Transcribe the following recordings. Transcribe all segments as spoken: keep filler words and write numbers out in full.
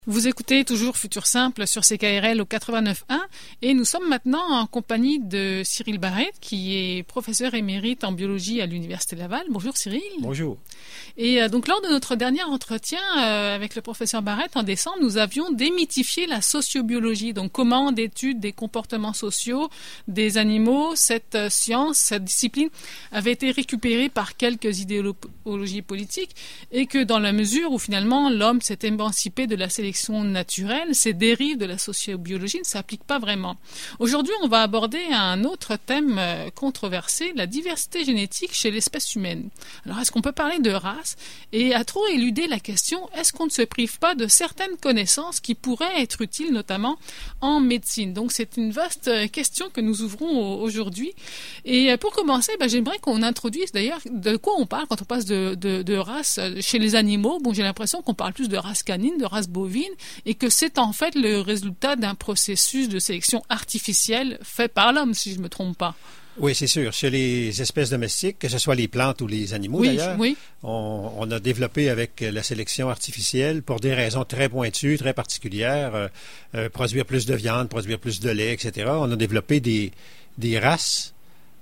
Vous écoutez toujours Futur Simple sur C K R L au quatre-vingt-neuf point un et nous sommes maintenant en compagnie de Cyril Barrette qui est professeur émérite en biologie à l'Université Laval. Bonjour Cyril. Bonjour. Et euh, donc lors de notre dernier entretien euh, avec le professeur Barrette en décembre, nous avions démythifié la sociobiologie, donc comment d'études des comportements sociaux des animaux, cette euh, science, cette discipline avait été récupérée par quelques idéologies politiques et que dans la mesure où finalement l'homme s'est émancipé de la sélection naturelle, ces dérives de la sociobiologie ne s'appliquent pas vraiment. Aujourd'hui, on va aborder un autre thème euh, controversé, la diversité génétique chez l'espèce humaine. Alors, est-ce qu'on peut parler de race et à trop éluder la question, est-ce qu'on ne se prive pas de certaines connaissances qui pourraient être utiles, notamment en médecine? Donc, c'est une vaste question que nous ouvrons aujourd'hui. Et pour commencer, ben, j'aimerais qu'on introduise d'ailleurs de quoi on parle quand on passe de, de, de race chez les animaux. Bon, j'ai l'impression qu'on parle plus de race canine, de race bovine, et que c'est en fait le résultat d'un processus de sélection artificielle fait par l'homme, si je ne me trompe pas. Oui, c'est sûr. Chez les espèces domestiques, que ce soit les plantes ou les animaux oui, d'ailleurs, oui. On, on a développé avec la sélection artificielle, pour des raisons très pointues, très particulières, euh, euh, produire plus de viande, produire plus de lait, et cetera. On a développé des, des races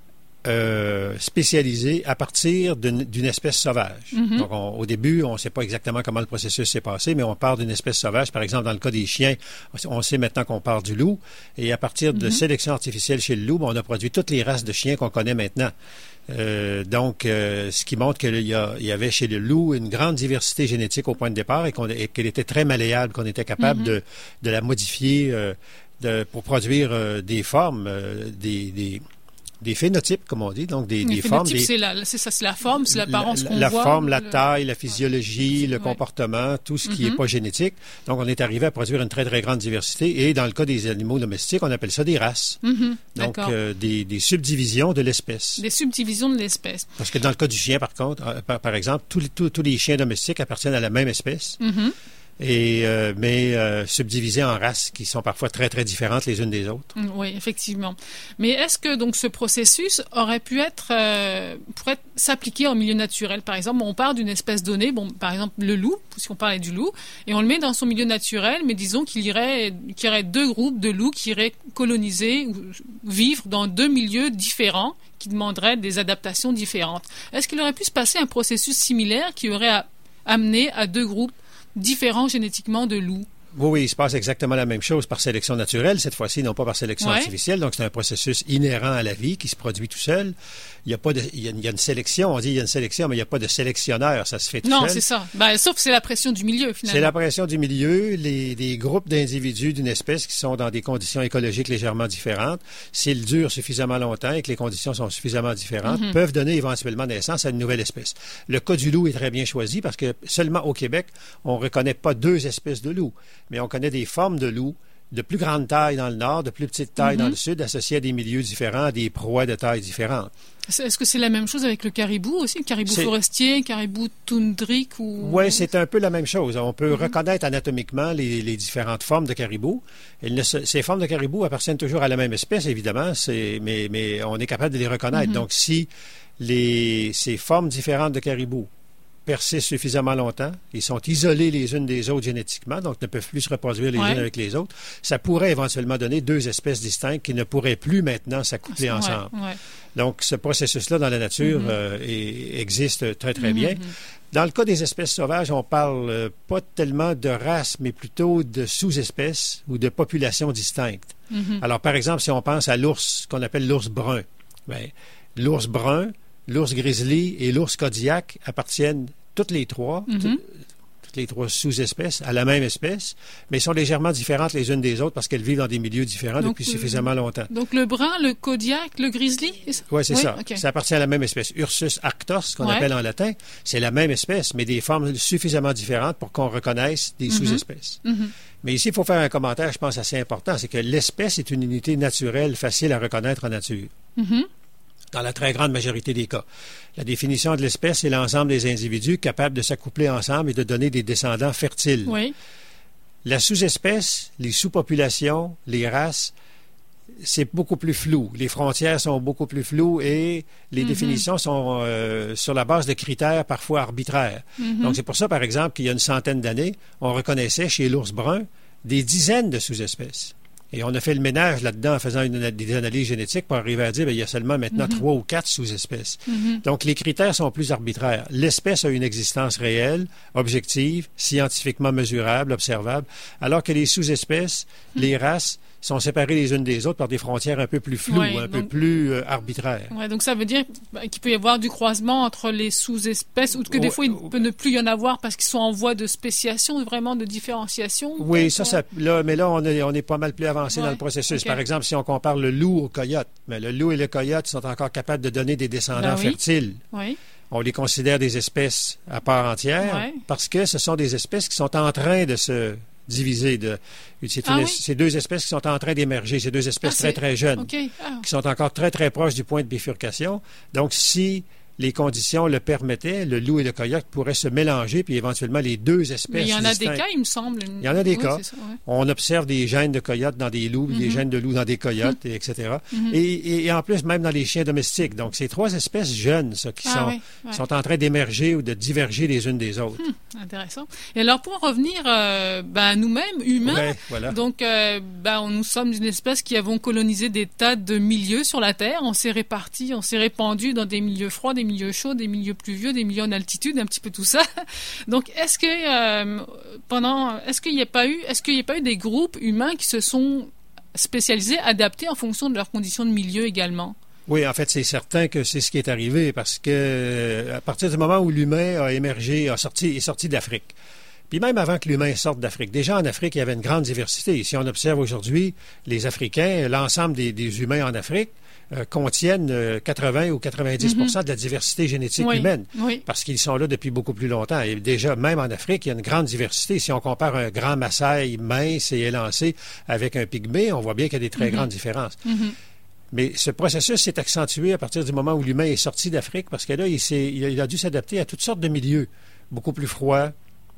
Euh, spécialisée à partir d'une, d'une espèce sauvage. Mm-hmm. Donc, on, au début, on ne sait pas exactement comment le processus s'est passé, mais on part d'une espèce sauvage. Par exemple, dans le cas des chiens, on sait maintenant qu'on part du loup. Et à partir de mm-hmm. sélection artificielle chez le loup, on a produit toutes les races de chiens qu'on connaît maintenant. Euh, donc, euh, ce qui montre qu'il y, a, il y avait chez le loup une grande diversité génétique au point de départ et, qu'on, et qu'elle était très malléable, qu'on était capable mm-hmm. de, de la modifier euh, de, pour produire euh, des formes, euh, des... des Des phénotypes, comme on dit, donc des, des formes. Des... C'est, la, c'est ça, c'est la forme, c'est l'apparence la, qu'on la voit. La forme, la le... taille, la physiologie, le ouais. comportement, tout ce qui n'est mm-hmm. pas génétique. Donc, on est arrivé à produire une très, très grande diversité. Et dans le cas des animaux domestiques, on appelle ça des races. Mm-hmm. Donc, euh, des, des subdivisions de l'espèce. Des subdivisions de l'espèce. Parce que dans le cas du chien, par contre, euh, par, par exemple, tous les, tous, tous les chiens domestiques appartiennent à la même espèce. Mm-hmm. Et, euh, mais euh, subdivisés en races qui sont parfois très, très différentes les unes des autres. Oui, effectivement. Mais est-ce que donc ce processus aurait pu être, euh, pourrait s'appliquer en milieu naturel? Par exemple, on part d'une espèce donnée, bon, par exemple le loup, si on parlait du loup, et on le met dans son milieu naturel, mais disons qu'il irait, qu'il y aurait deux groupes de loups qui iraient coloniser ou vivre dans deux milieux différents qui demanderaient des adaptations différentes. Est-ce qu'il aurait pu se passer un processus similaire qui aurait à, amené à deux groupes différents génétiquement de loups? Oui, oui, il se passe exactement la même chose par sélection naturelle, cette fois-ci, non pas par sélection ouais. artificielle. Donc, c'est un processus inhérent à la vie qui se produit tout seul. Il y a pas de, il y a, il y a une sélection, on dit il y a une sélection, mais il n'y a pas de sélectionneur, ça se fait tout non, seul. Non, c'est ça. Ben, sauf que c'est la pression du milieu, finalement. C'est la pression du milieu, les, les groupes d'individus d'une espèce qui sont dans des conditions écologiques légèrement différentes, s'ils durent suffisamment longtemps et que les conditions sont suffisamment différentes, mm-hmm. peuvent donner éventuellement naissance à une nouvelle espèce. Le cas du loup est très bien choisi parce que seulement au Québec, on ne reconnaît pas deux espèces de loups, mais on connaît des formes de loups de plus grande taille dans le nord, de plus petite taille mm-hmm. dans le sud, associées à des milieux différents, à des proies de taille différentes. Est-ce que c'est la même chose avec le caribou aussi, le caribou c'est... forestier, caribou toundrique ou... Oui, c'est un peu la même chose. On peut mm-hmm. reconnaître anatomiquement les, les différentes formes de caribou. Ne, ces formes de caribou appartiennent toujours à la même espèce, évidemment, c'est, mais, mais on est capable de les reconnaître. Mm-hmm. Donc, si les, ces formes différentes de caribou persistent suffisamment longtemps, ils sont isolés les unes des autres génétiquement, donc ne peuvent plus se reproduire les ouais. unes avec les autres, ça pourrait éventuellement donner deux espèces distinctes qui ne pourraient plus maintenant s'accoupler ouais, ensemble. Ouais. Donc, ce processus-là dans la nature mm-hmm. euh, est, existe très, très mm-hmm. bien. Dans le cas des espèces sauvages, on parle euh, pas tellement de race, mais plutôt de sous-espèces ou de populations distinctes. Mm-hmm. Alors, par exemple, si on pense à l'ours, qu'on appelle l'ours brun, bien, l'ours brun, l'ours grizzly et l'ours Kodiak appartiennent toutes les trois, mm-hmm. toutes, toutes les trois sous-espèces, à la même espèce, mais sont légèrement différentes les unes des autres parce qu'elles vivent dans des milieux différents donc, depuis euh, suffisamment longtemps. Donc le brun, le Kodiak, le grizzly, c'est ça? Ouais, c'est oui, c'est ça. Okay. Ça appartient à la même espèce. Ursus arctos, qu'on ouais. appelle en latin, c'est la même espèce, mais des formes suffisamment différentes pour qu'on reconnaisse des mm-hmm. sous-espèces. Mm-hmm. Mais ici, il faut faire un commentaire, je pense, assez important, c'est que l'espèce est une unité naturelle facile à reconnaître en nature. Mm-hmm. Dans la très grande majorité des cas. La définition de l'espèce, c'est l'ensemble des individus capables de s'accoupler ensemble et de donner des descendants fertiles. Oui. La sous-espèce, les sous-populations, les races, c'est beaucoup plus flou. Les frontières sont beaucoup plus floues et les mm-hmm. définitions sont euh, sur la base de critères parfois arbitraires. Mm-hmm. Donc, c'est pour ça, par exemple, qu'il y a une centaine d'années, on reconnaissait chez l'ours brun des dizaines de sous-espèces. Et on a fait le ménage là-dedans en faisant une, des analyses génétiques pour arriver à dire qu'il y a seulement maintenant mm-hmm. trois ou quatre sous-espèces. Mm-hmm. Donc, les critères sont plus arbitraires. L'espèce a une existence réelle, objective, scientifiquement mesurable, observable, alors que les sous-espèces, mm-hmm. les races, sont séparées les unes des autres par des frontières un peu plus floues, ouais, un donc, peu plus euh, arbitraires. Ouais, donc ça veut dire qu'il peut y avoir du croisement entre les sous-espèces ou que des ouais, fois il ouais. peut ne plus y en avoir parce qu'ils sont en voie de spéciation, vraiment de différenciation. Oui, ça, ça là, mais là on est, on est pas mal plus avancé ouais. dans le processus. Okay. Par exemple, si on compare le loup au coyote, mais le loup et le coyote sont encore capables de donner des descendants ben oui. fertiles. Oui. On les considère des espèces à part entière ouais. parce que ce sont des espèces qui sont en train de se divisées. De, c'est, une, ah oui? c'est deux espèces qui sont en train d'émerger. C'est deux espèces ah, très, très jeunes, okay. ah. qui sont encore très, très proches du point de bifurcation. Donc, si les conditions le permettaient, le loup et le coyote pourraient se mélanger, puis éventuellement les deux espèces. Mais il y en a distinctes. Des cas, il me semble. Il y en a des oui, cas. Ça, ouais. On observe des gènes de coyotes dans des loups, mm-hmm. des gènes de loups dans des coyotes, mm-hmm. et cetera. Mm-hmm. Et, et, et en plus, même dans les chiens domestiques. Donc, c'est trois espèces jeunes, ça, qui ah, sont, oui, ouais. sont en train d'émerger ou de diverger les unes des autres. Hum, intéressant. Et alors, pour revenir euh, ben, nous-mêmes, humains, ouais, voilà. donc, euh, ben, nous sommes une espèce qui avons colonisé des tas de milieux sur la Terre. On s'est répartis, on s'est répandus dans des milieux froids, des milieux chauds, des milieux pluvieux, des milieux en altitude, un petit peu tout ça. Donc, est-ce que euh, pendant, est-ce qu'il n'y a pas eu, est-ce qu'il n'y a pas eu des groupes humains qui se sont spécialisés, adaptés en fonction de leurs conditions de milieu également? Oui, en fait, c'est certain que c'est ce qui est arrivé parce que à partir du moment où l'humain a émergé, a sorti, est sorti d'Afrique. Puis même avant que l'humain sorte d'Afrique, déjà en Afrique, il y avait une grande diversité. Si on observe aujourd'hui les Africains, l'ensemble des, des humains en Afrique, Euh, contiennent euh, quatre-vingts ou quatre-vingt-dix pour cent mm-hmm. de la diversité génétique oui, humaine, oui. parce qu'ils sont là depuis beaucoup plus longtemps. Et déjà, même en Afrique, il y a une grande diversité. Si on compare un grand Maasai mince et élancé avec un pygmée, on voit bien qu'il y a des très mm-hmm. grandes différences. Mm-hmm. Mais ce processus s'est accentué à partir du moment où l'humain est sorti d'Afrique, parce que là, il, s'est, il, a, il a dû s'adapter à toutes sortes de milieux, beaucoup plus froids,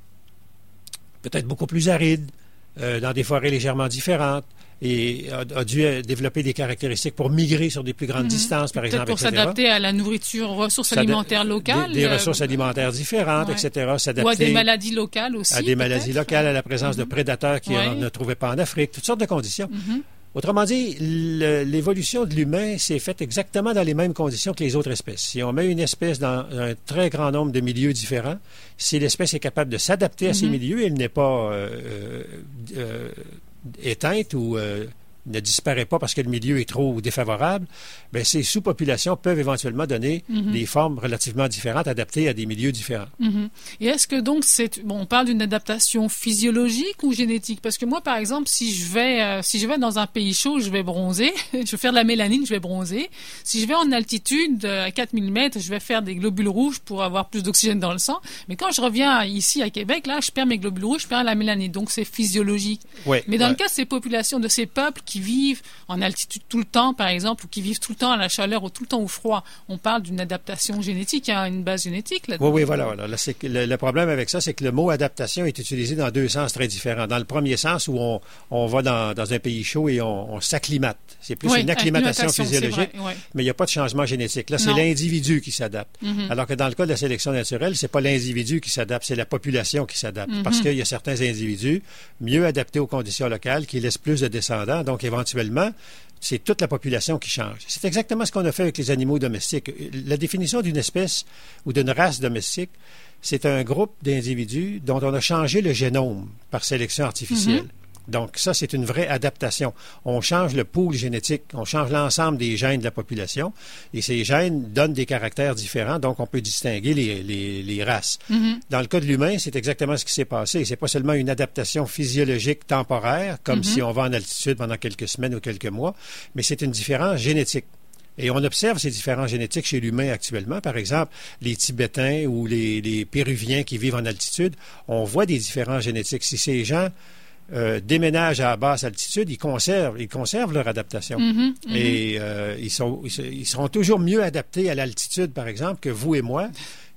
peut-être beaucoup plus arides, euh, dans des forêts légèrement différentes, et a, a dû développer des caractéristiques pour migrer sur des plus grandes mmh. distances, par Peut-être exemple, pour et cetera. S'adapter à la nourriture, aux ressources S'ad... alimentaires locales. Des, des ressources alimentaires différentes, ouais. et cetera. S'adapter ou à des maladies locales aussi. À des maladies locales, à la présence mmh. de prédateurs qu'on ouais. ne trouvait pas en Afrique, toutes sortes de conditions. Mmh. Autrement dit, le, l'évolution de l'humain s'est faite exactement dans les mêmes conditions que les autres espèces. Si on met une espèce dans un très grand nombre de milieux différents, si l'espèce est capable de s'adapter à mmh. ces milieux, elle n'est pas euh, euh, éteinte ou euh, ne disparaît pas parce que le milieu est trop défavorable, bien, ces sous-populations peuvent éventuellement donner mm-hmm. des formes relativement différentes, adaptées à des milieux différents. Mm-hmm. Et est-ce que donc, c'est, bon, on parle d'une adaptation physiologique ou génétique? Parce que moi, par exemple, si je vais, euh, si je vais dans un pays chaud, je vais bronzer. Je vais faire de la mélanine, je vais bronzer. Si je vais en altitude, à quatre mille mètres, je vais faire des globules rouges pour avoir plus d'oxygène dans le sang. Mais quand je reviens ici à Québec, là, je perds mes globules rouges, je perds la mélanine. Donc, c'est physiologique. Oui, Mais dans ouais. le cas de ces populations, de ces peuples qui vivent en altitude tout le temps, par exemple, ou qui vivent tout le temps à la chaleur ou tout le temps au froid, on parle d'une adaptation génétique, il y a une base génétique là-dedans. Oui, oui, voilà. voilà. Là, c'est que le, le problème avec ça, c'est que le mot adaptation est utilisé dans deux sens très différents. Dans le premier sens, où on, on va dans, dans un pays chaud et on, on s'acclimate. C'est plus oui, une acclimatation, acclimatation physiologique, vrai, ouais. mais il n'y a pas de changement génétique. Là, c'est non. l'individu qui s'adapte. Mm-hmm. Alors que dans le cas de la sélection naturelle, c'est pas l'individu qui s'adapte, c'est la population qui s'adapte. Mm-hmm. Parce qu'il y a certains individus mieux adaptés aux conditions locales qui laissent plus de descendants. Donc, éventuellement, c'est toute la population qui change. C'est exactement ce qu'on a fait avec les animaux domestiques. La définition d'une espèce ou d'une race domestique, c'est un groupe d'individus dont on a changé le génome par sélection artificielle. Mm-hmm. Donc, ça, c'est une vraie adaptation. On change le pool génétique, on change l'ensemble des gènes de la population, et ces gènes donnent des caractères différents, donc on peut distinguer les, les, les races. Mm-hmm. Dans le cas de l'humain, c'est exactement ce qui s'est passé. C'est pas seulement une adaptation physiologique temporaire, comme mm-hmm. si on va en altitude pendant quelques semaines ou quelques mois, mais c'est une différence génétique. Et on observe ces différences génétiques chez l'humain actuellement. Par exemple, les Tibétains ou les, les Péruviens qui vivent en altitude, on voit des différences génétiques. Si ces gens Euh, déménagent à basse altitude, ils conservent, ils conservent leur adaptation. Mm-hmm, mm-hmm. Et euh, ils, sont, ils seront toujours mieux adaptés à l'altitude, par exemple, que vous et moi,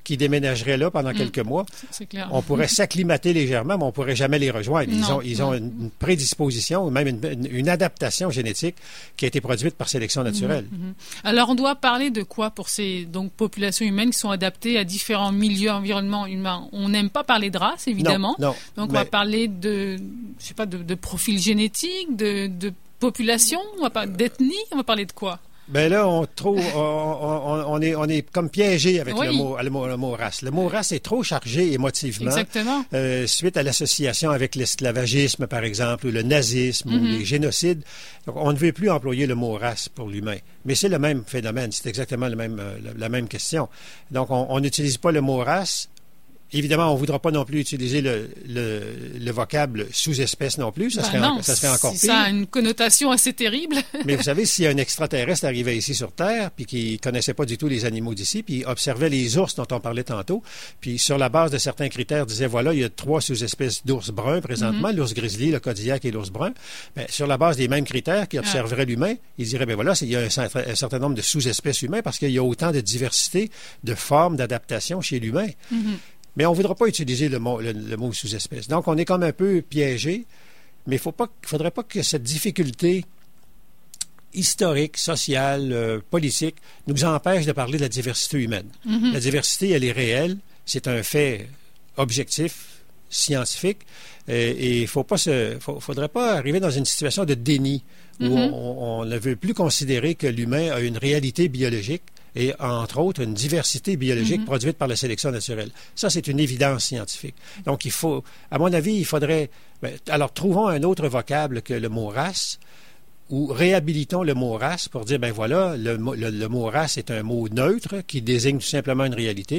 qui déménageraient là pendant mmh. quelques mois. C'est clair. On pourrait s'acclimater légèrement, mais on ne pourrait jamais les rejoindre. Ils non, ont, ils ont une, une prédisposition, même une, une, une adaptation génétique qui a été produite par sélection naturelle. Mmh. Alors, on doit parler de quoi pour ces donc, populations humaines qui sont adaptées à différents milieux, environnements humains? On n'aime pas parler de race, évidemment. Non, non, donc, mais... on va parler de, je sais pas, de, de profil génétique, de, de population, on va parler d'ethnie, on va parler de quoi? Ben là, on trouve, on, on, on, est, on est comme piégé avec oui. le, mot, le, mot, le mot race. Le mot race est trop chargé émotivement. Exactement. Euh, suite à l'association avec l'esclavagisme, par exemple, ou le nazisme, mm-hmm. ou les génocides. Donc, on ne veut plus employer le mot race pour l'humain. Mais c'est le même phénomène. C'est exactement le même, la, la même question. Donc, on n'utilise pas le mot race. Évidemment, on ne voudra pas non plus utiliser le, le, le vocable sous-espèce non plus. Ça, ben serait, non, en, ça serait encore pire. Ça a une connotation assez terrible. Mais vous savez, si un extraterrestre arrivait ici sur Terre, puis qui ne connaissait pas du tout les animaux d'ici, puis observait les ours dont on parlait tantôt, puis sur la base de certains critères disait, voilà, il y a trois sous-espèces d'ours bruns présentement, mm-hmm. l'ours grizzly, le Kodiak et l'ours brun. Bien, sur la base des mêmes critères qui observerait ah. l'humain, il dirait, bien voilà, il y a un, un certain nombre de sous-espèces humaines parce qu'il y a autant de diversité de formes d'adaptation chez l'humain. Mm-hmm. Mais on ne voudra pas utiliser le mot, le, le mot sous-espèce. Donc, on est comme un peu piégé, mais il ne faudrait pas que cette difficulté historique, sociale, euh, politique nous empêche de parler de la diversité humaine. Mm-hmm. La diversité, elle est réelle. C'est un fait objectif, scientifique. Euh, et il ne faut pas se, faut, faudrait pas arriver dans une situation de déni où mm-hmm. on, on ne veut plus considérer que l'humain a une réalité biologique et, entre autres, une diversité biologique mm-hmm. produite par la sélection naturelle. Ça, c'est une évidence scientifique. Donc, il faut, à mon avis, il faudrait... Ben, alors, trouvons un autre vocable que le mot race, ou réhabilitons le mot race pour dire, ben voilà, le, le, le mot race est un mot neutre qui désigne tout simplement une réalité.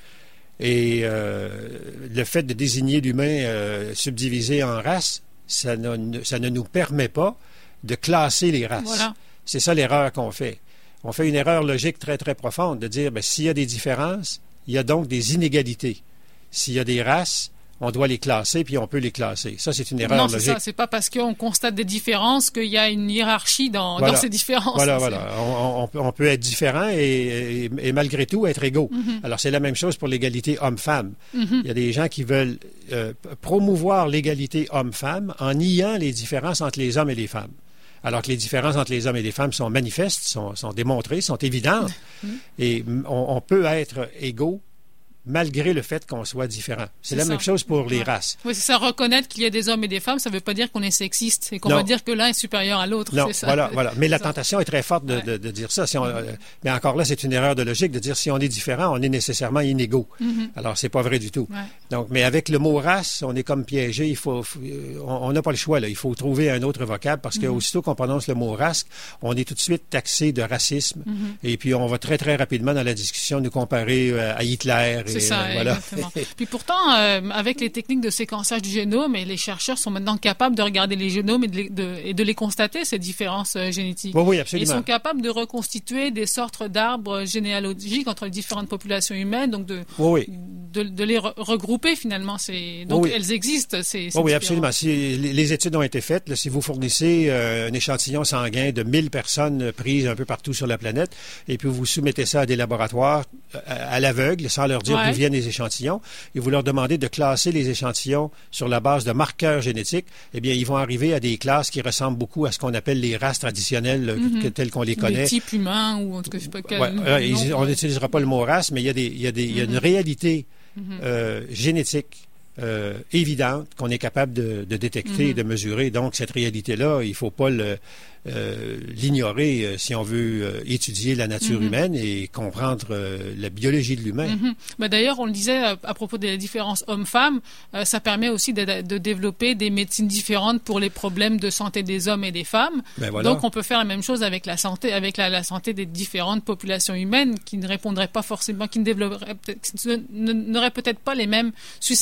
Et euh, le fait de désigner l'humain euh, subdivisé en races, ça ne, ça ne nous permet pas de classer les races. Voilà. C'est ça l'erreur qu'on fait. On fait une erreur logique très, très profonde de dire, bien, s'il y a des différences, il y a donc des inégalités. S'il y a des races, on doit les classer, puis on peut les classer. Ça, c'est une erreur non, logique. Non, c'est ça. C'est pas parce qu'on constate des différences qu'il y a une hiérarchie dans, voilà. dans ces différences. Voilà, voilà. On, on, on peut être différent et, et, et malgré tout être égaux. Mm-hmm. Alors, c'est la même chose pour l'égalité homme-femme. Mm-hmm. Il y a des gens qui veulent euh, promouvoir l'égalité homme-femme en niant les différences entre les hommes et les femmes. Alors que les différences entre les hommes et les femmes sont manifestes, sont, sont démontrées, sont évidentes. Mm-hmm. Et on, on peut être égaux malgré le fait qu'on soit différent. C'est, c'est la ça. Même chose pour les ouais. races. Oui, c'est ça. Reconnaître qu'il y a des hommes et des femmes, ça ne veut pas dire qu'on est sexiste. C'est qu'on non. va dire que l'un est supérieur à l'autre. Non, c'est ça. voilà, voilà. Mais la tentation est très forte de, ouais. de, de dire ça. Si on, mm-hmm. euh, mais encore là, c'est une erreur de logique de dire si on est différent, on est nécessairement inégaux. Mm-hmm. Alors, c'est pas vrai du tout. Ouais. Donc, mais avec le mot race, on est comme piégé. Il faut, on n'a pas le choix, là. Il faut trouver un autre vocable parce mm-hmm. qu'aussitôt qu'on prononce le mot race, on est tout de suite taxé de racisme. Mm-hmm. Et puis, on va très, très rapidement dans la discussion nous comparer euh, à Hitler. C'est et, ça, euh, voilà. Puis pourtant, euh, avec les techniques de séquençage du génome, et les chercheurs sont maintenant capables de regarder les génomes et de les, de, et de les constater, ces différences euh, génétiques. Oui, oui, absolument. Et ils sont capables de reconstituer des sortes d'arbres généalogiques entre les différentes populations humaines, donc de, oui, oui. de, de les re- regrouper finalement. C'est, donc oui, oui. elles existent, ces, ces oui, oui, absolument. Si, les études ont été faites. Là, si vous fournissez euh, un échantillon sanguin de mille personnes prises un peu partout sur la planète, et puis vous soumettez ça à des laboratoires à, à l'aveugle, sans leur dire ouais. d'où viennent les échantillons, et vous leur demandez de classer les échantillons sur la base de marqueurs génétiques, eh bien, ils vont arriver à des classes qui ressemblent beaucoup à ce qu'on appelle les races traditionnelles mm-hmm. que, telles qu'on les connaît. Les types humains, ou en tout cas, je sais pas quel ouais, nom, euh, ils, on n'utilisera pas le mot race, mais il y a, des, il y a, des, mm-hmm. il y a une réalité mm-hmm. euh, génétique euh, évidente qu'on est capable de, de détecter mm-hmm. et de mesurer. Donc, cette réalité-là, il ne faut pas le... Euh, l'ignorer euh, si on veut euh, étudier la nature mm-hmm. humaine et comprendre euh, la biologie de l'humain. Mm-hmm. Ben d'ailleurs, on le disait euh, à propos des différences hommes-femmes, euh, ça permet aussi de, de développer des médecines différentes pour les problèmes de santé des hommes et des femmes. Ben voilà. Donc, on peut faire la même chose avec la santé, avec la, la santé des différentes populations humaines qui ne répondraient pas forcément, qui ne développeraient, qui n'auraient peut-être pas les mêmes susceptibilités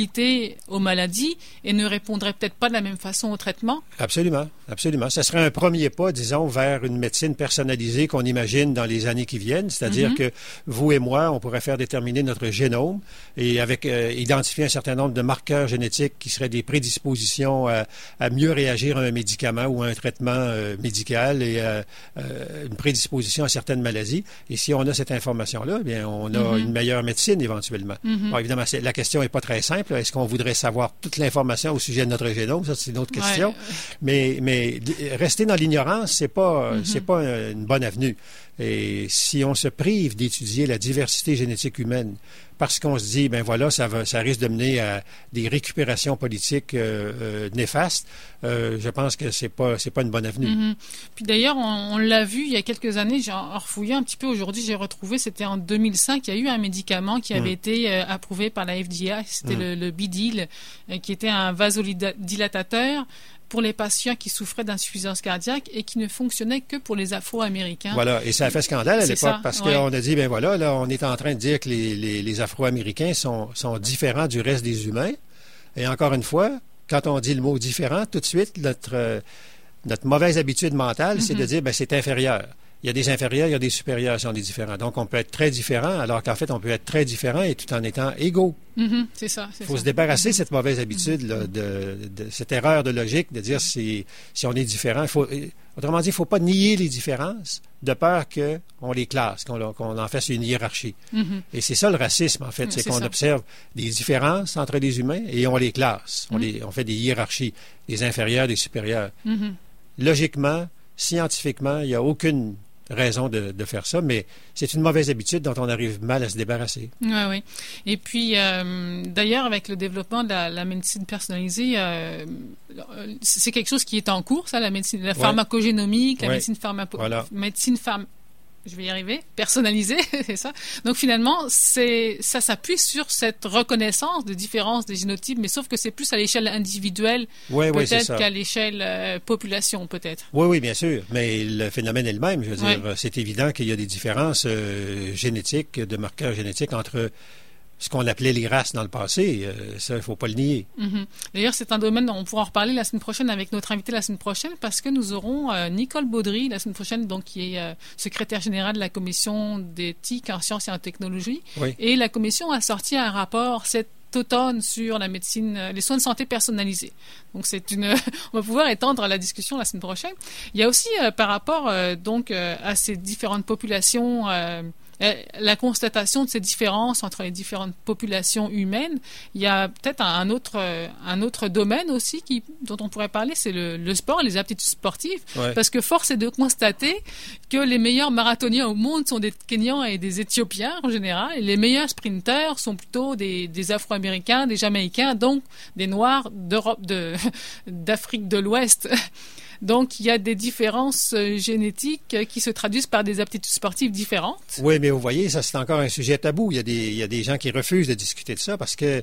sensibilité aux maladies et ne répondraient peut-être pas de la même façon au traitement? Absolument, absolument. Ça serait un premier pas, disons, vers une médecine personnalisée qu'on imagine dans les années qui viennent, c'est-à-dire mm-hmm. que vous et moi, on pourrait faire déterminer notre génome et avec euh, identifier un certain nombre de marqueurs génétiques qui seraient des prédispositions à, à mieux réagir à un médicament ou à un traitement euh, médical et euh, euh, une prédisposition à certaines maladies. Et si on a cette information-là, eh bien, on a mm-hmm. une meilleure médecine éventuellement. Mm-hmm. Bon, évidemment, c'est, la question n'est pas très simple. Est-ce qu'on voudrait savoir toute l'information au sujet de notre génome? Ça, c'est une autre question. Ouais. Mais, mais rester dans l'ignorance, c'est pas, mm-hmm. c'est pas une bonne avenue. Et si on se prive d'étudier la diversité génétique humaine parce qu'on se dit, ben voilà, ça, va, ça risque de mener à des récupérations politiques euh, euh, néfastes, euh, je pense que c'est pas, c'est pas une bonne avenue. Mm-hmm. Puis d'ailleurs, on, on l'a vu il y a quelques années, j'ai refouillé un petit peu aujourd'hui, j'ai retrouvé, c'était en deux mille cinq, il y a eu un médicament qui avait mm. été euh, approuvé par la F D A, c'était mm. le, le Bidil, euh, qui était un vasodilatateur pour les patients qui souffraient d'insuffisance cardiaque et qui ne fonctionnait que pour les Afro-Américains. Voilà, et ça a fait scandale à l'époque parce ouais. qu'on a dit, ben voilà, là, on est en train de dire que les, les, les Afro-Américains sont, sont différents du reste des humains. Et encore une fois, quand on dit le mot différent, tout de suite, notre, euh, notre mauvaise habitude mentale, mm-hmm. c'est de dire, ben c'est inférieur. Il y a des inférieurs, il y a des supérieurs si on est différents. Donc, on peut être très différent, alors qu'en fait, on peut être très différent et tout en étant égaux. Mm-hmm, c'est ça. Il faut ça. se débarrasser de mm-hmm. cette mauvaise habitude, là, de, de cette erreur de logique, de dire si, si on est différent. Faut, autrement dit, il ne faut pas nier les différences de peur qu'on les classe, qu'on, qu'on en fasse une hiérarchie. Mm-hmm. Et c'est ça le racisme, en fait, c'est, c'est qu'on ça. observe des différences entre les humains et on les classe. Mm-hmm. On, les, on fait des hiérarchies, des inférieurs, des supérieurs. Mm-hmm. Logiquement, scientifiquement, il n'y a aucune raison de, de faire ça, mais c'est une mauvaise habitude dont on arrive mal à se débarrasser. Oui, oui. Et puis, euh, d'ailleurs, avec le développement de la, la médecine personnalisée, euh, c'est quelque chose qui est en cours, ça, la médecine, la pharmacogénomique, ouais. la ouais. médecine pharmaco... Voilà. médecine pharm... je vais y arriver, personnalisée, c'est ça. Donc, finalement, c'est, ça s'appuie sur cette reconnaissance de différences des génotypes, mais sauf que c'est plus à l'échelle individuelle, oui, peut-être, oui, qu'à l'échelle euh, population, peut-être. Oui, oui, bien sûr. Mais le phénomène est le même. Je veux oui. dire, c'est évident qu'il y a des différences euh, génétiques, de marqueurs génétiques entre ce qu'on appelait les races dans le passé. Euh, ça, il ne faut pas le nier. Mm-hmm. D'ailleurs, c'est un domaine dont on pourra en reparler la semaine prochaine avec notre invité la semaine prochaine parce que nous aurons euh, Nicole Baudry la semaine prochaine, donc, qui est euh, secrétaire générale de la Commission d'éthique en sciences et en technologie. Oui. Et la Commission a sorti un rapport cet automne sur la médecine, les soins de santé personnalisés. Donc, c'est une, on va pouvoir étendre la discussion la semaine prochaine. Il y a aussi, euh, par rapport euh, donc euh, à ces différentes populations, euh, la constatation de ces différences entre les différentes populations humaines, il y a peut-être un autre, un autre domaine aussi qui, dont on pourrait parler, c'est le, le sport, les aptitudes sportives, ouais. parce que force est de constater que les meilleurs marathoniens au monde sont des Kenyans et des Éthiopiens en général, et les meilleurs sprinteurs sont plutôt des, des Afro-Américains, des Jamaïcains, donc des Noirs d'Europe, de, d'Afrique de l'Ouest. Donc, il y a des différences génétiques qui se traduisent par des aptitudes sportives différentes. Oui, mais vous voyez, ça, c'est encore un sujet tabou. Il y a des, il y a des gens qui refusent de discuter de ça parce que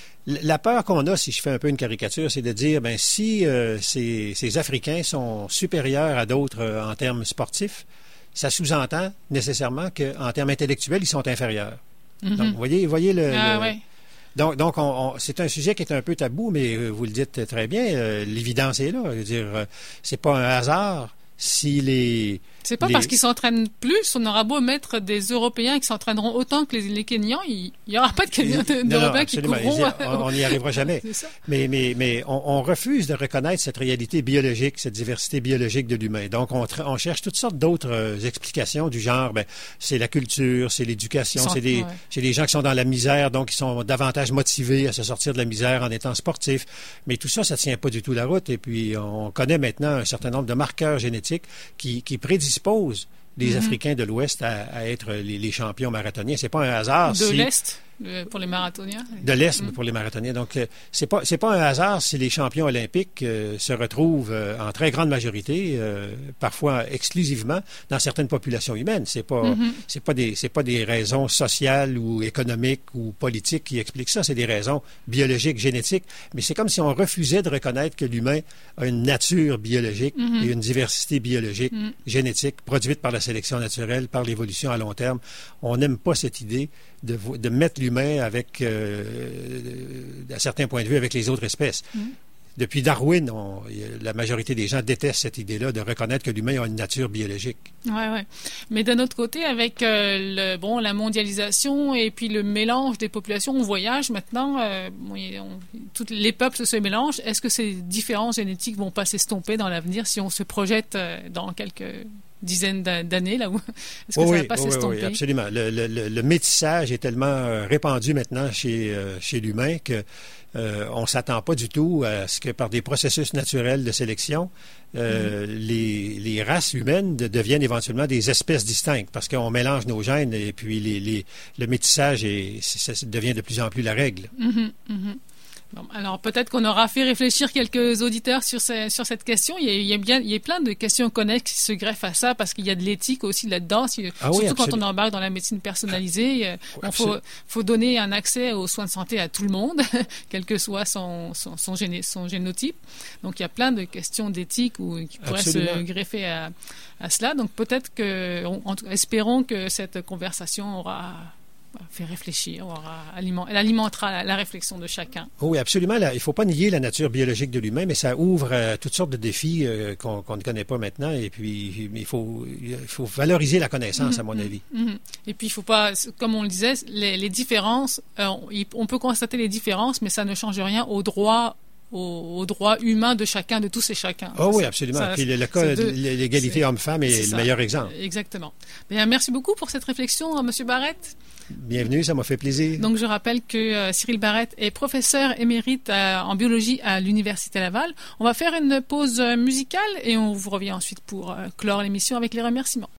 la peur qu'on a, si je fais un peu une caricature, c'est de dire, ben si euh, ces, ces Africains sont supérieurs à d'autres euh, en termes sportifs, ça sous-entend nécessairement qu'en termes intellectuels, ils sont inférieurs. Mm-hmm. Donc, vous voyez, vous voyez le... Ah, le ouais. Donc, donc on, on, c'est un sujet qui est un peu tabou, mais euh, vous le dites très bien, euh, l'évidence est là. Je veux dire, euh, c'est pas un hasard si les... C'est pas les... parce qu'ils s'entraînent plus, on aura beau mettre des Européens qui s'entraîneront autant que les, les Kenyans, il n'y aura pas de Kenyans, de, non, d'Européens non, qui courront. On n'y arrivera jamais. C'est ça. Mais, mais, mais on, on refuse de reconnaître cette réalité biologique, cette diversité biologique de l'humain. Donc, on, on cherche toutes sortes d'autres euh, explications du genre, ben, c'est la culture, c'est l'éducation, sont, c'est, des, ouais. c'est des gens qui sont dans la misère, donc qui sont davantage motivés à se sortir de la misère en étant sportifs. Mais tout ça, ça ne tient pas du tout la route. Et puis, on connaît maintenant un certain nombre de marqueurs génétiques qui, qui prédisposent les mm-hmm. Africains de l'Ouest à, à être les, les champions marathoniens. C'est pas un hasard. De si... l'Est, pour les marathoniens. De l'Est, mm-hmm. pour les marathoniens. Donc, euh, c'est pas c'est pas un hasard si les champions olympiques euh, se retrouvent euh, en très grande majorité, euh, parfois exclusivement, dans certaines populations humaines. C'est pas mm-hmm. c'est pas des c'est pas des raisons sociales ou économiques ou politiques qui expliquent ça. C'est des raisons biologiques, génétiques. Mais c'est comme si on refusait de reconnaître que l'humain a une nature biologique mm-hmm. et une diversité biologique, mm-hmm. génétique, produite par la sélection naturelle, par l'évolution à long terme. On n'aime pas cette idée de, de mettre l'humain avec, euh, à certains points de vue, avec les autres espèces. Mm. Depuis Darwin, on, la majorité des gens détestent cette idée-là de reconnaître que l'humain a une nature biologique. Ouais, ouais. Mais d'un autre côté, avec euh, le, bon, la mondialisation et puis le mélange des populations, on voyage maintenant, euh, on, toutes les peuples se mélangent. Est-ce que ces différences génétiques vont pas s'estomper dans l'avenir si on se projette euh, dans quelques dizaines d'années là où est-ce que oui, ça va pas oui, s'estomper? Oui, absolument. Le, le, le métissage est tellement répandu maintenant chez euh, chez l'humain que euh, on s'attend pas du tout à ce que par des processus naturels de sélection, euh, mm. les, les races humaines de, deviennent éventuellement des espèces distinctes parce qu'on mélange nos gènes et puis les, les, le métissage est, ça devient de plus en plus la règle. Mm-hmm, mm-hmm. Bon, alors peut-être qu'on aura fait réfléchir quelques auditeurs sur, ce, sur cette question. Il y, a, il, y a bien, il y a plein de questions connexes qui se greffent à ça parce qu'il y a de l'éthique aussi là-dedans. Si, ah surtout oui, quand on embarque dans la médecine personnalisée, il oui, faut, faut donner un accès aux soins de santé à tout le monde, quel que soit son, son, son, géné, son génotype. Donc il y a plein de questions d'éthique ou, qui pourraient absolument. se greffer à, à cela. Donc peut-être que, on, en, espérons que cette conversation aura fait réfléchir, elle alimentera la, la réflexion de chacun. Oui, absolument. Là, il ne faut pas nier la nature biologique de l'humain, mais ça ouvre euh, toutes sortes de défis euh, qu'on qu'on ne connaît pas maintenant. Et puis, il faut, il faut valoriser la connaissance, mmh, à mon mmh, avis. Mmh. Et puis, il ne faut pas, comme on le disait, les, les différences, euh, on peut constater les différences, mais ça ne change rien aux droits Aux, aux droits humains de chacun, de tous et chacun. Oh oui, absolument. Ça, Puis le, le cas de l'égalité homme-femme est, est le ça. meilleur exemple. Exactement. Bien, merci beaucoup pour cette réflexion, M. Barrett. Bienvenue, ça m'a fait plaisir. Donc, je rappelle que euh, Cyril Barrett est professeur émérite euh, en biologie à l'Université Laval. On va faire une pause musicale et on vous revient ensuite pour euh, clore l'émission avec les remerciements.